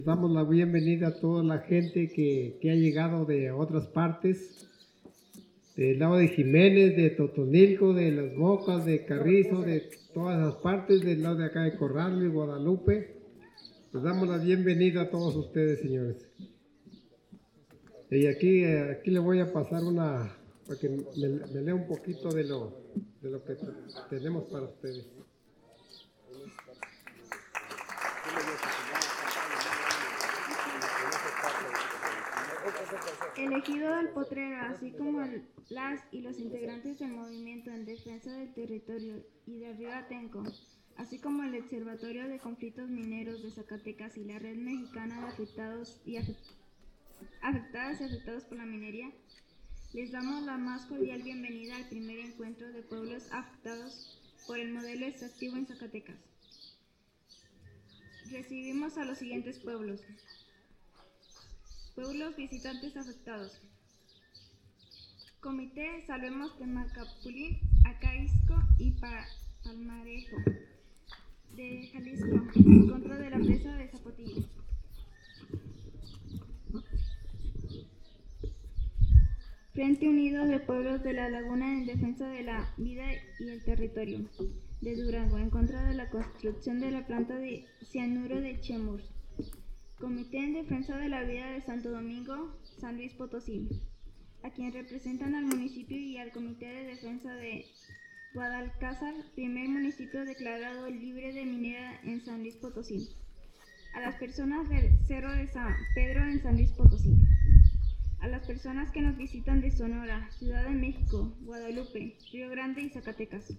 Damos la bienvenida a toda la gente que ha llegado de otras partes, del lado de Jiménez, de Totonilco, de Las Bocas, de Carrizo, de todas las partes, del lado de acá de Corral, de Guadalupe. Les damos la bienvenida a todos ustedes, señores. Y aquí le voy a pasar para que me lea un poquito de lo que tenemos para ustedes. El ejido del Potrero, así como las y los integrantes del movimiento en defensa del territorio y del río Atenco, así como el Observatorio de Conflictos Mineros de Zacatecas y la Red Mexicana de Afectadas y Afectados por la Minería, les damos la más cordial bienvenida al primer encuentro de pueblos afectados por el modelo extractivo en Zacatecas. Recibimos a los siguientes pueblos. Pueblos visitantes afectados. Comité Salvemos Temacapulín, Acaixco y Palmarejo de Jalisco, en contra de la presa de Zapotillo. Frente Unido de Pueblos de la Laguna en defensa de la vida y el territorio de Durango, en contra de la construcción de la planta de cianuro de Chemurs. Comité en defensa de la vida de Santo Domingo, San Luis Potosí, a quien representan al municipio y al Comité de Defensa de Guadalcázar, primer municipio declarado libre de minera en San Luis Potosí. A las personas del Cerro de San Pedro en San Luis Potosí. A las personas que nos visitan de Sonora, Ciudad de México, Guadalupe, Río Grande y Zacatecas.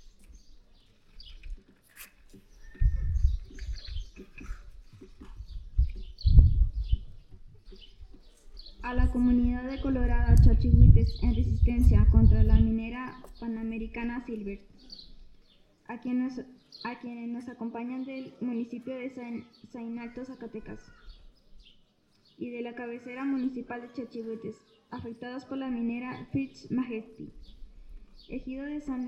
A la comunidad de Colorado Chachihuites en resistencia contra la minera panamericana Silver, a quienes nos acompañan del municipio de San Alto, Zacatecas, y de la cabecera municipal de Chachihuites, afectados por la minera First Majesty, ejido de San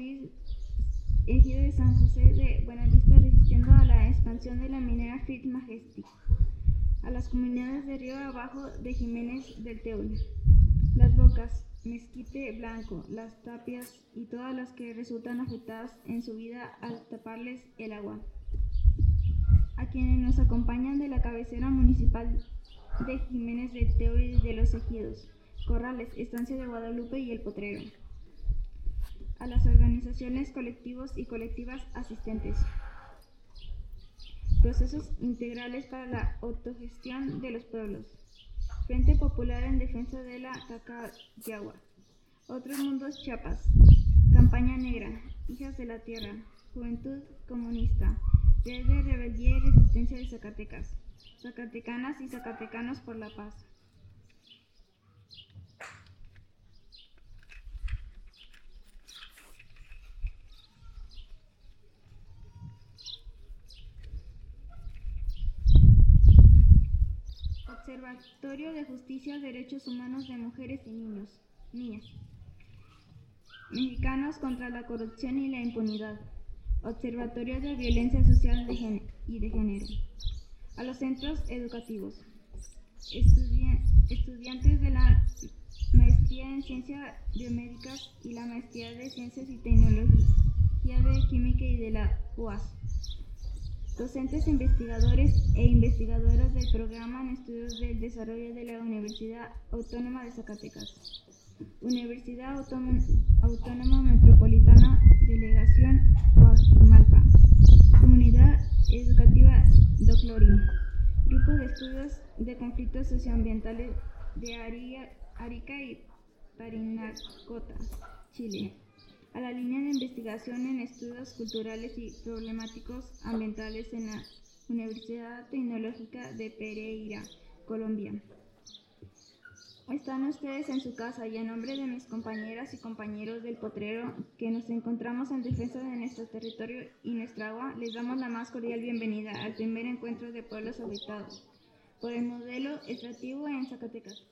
José de Buenavista, resistiendo a la expansión de la minera First Majesty. A las comunidades de Río Abajo de Jiménez del Teúl, Las Bocas, Mezquite Blanco, Las Tapias y todas las que resultan afectadas en su vida al taparles el agua. A quienes nos acompañan de la cabecera municipal de Jiménez del Teúl y de los ejidos, Corrales, Estancia de Guadalupe y El Potrero. A las organizaciones, colectivos y colectivas asistentes. Procesos integrales para la autogestión de los pueblos. Frente Popular en Defensa de la Cacayagua. Otros Mundos Chiapas. Campaña Negra. Hijas de la Tierra. Juventud Comunista. Red de Rebeldía y Resistencia de Zacatecas. Zacatecanas y Zacatecanos por la Paz. Observatorio de Justicia, Derechos Humanos de Mujeres y Niñas. Mexicanos contra la Corrupción y la Impunidad. Observatorio de Violencia Social y de Género. A los centros educativos. Estudiantes de la Maestría en Ciencias Biomédicas y la Maestría de Ciencias y Tecnología de Química y de la UAS. Docentes, investigadores e investigadoras del Programa en Estudios del Desarrollo de la Universidad Autónoma de Zacatecas. Universidad Autónoma Metropolitana, Delegación Coajimalpa. Comunidad Educativa Doclorín. Grupo de Estudios de Conflictos Socioambientales de Arica y Parinacota, Chile. A la línea de investigación en estudios culturales y problemáticos ambientales en la Universidad Tecnológica de Pereira, Colombia. Están ustedes en su casa y en nombre de mis compañeras y compañeros del Potrero que nos encontramos en defensa de nuestro territorio y nuestra agua, les damos la más cordial bienvenida al primer encuentro de pueblos afectados por el modelo extractivo en Zacatecas.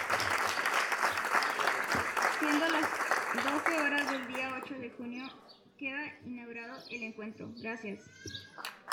Siendo las 12 horas del día 8 de junio queda inaugurado el encuentro. Gracias.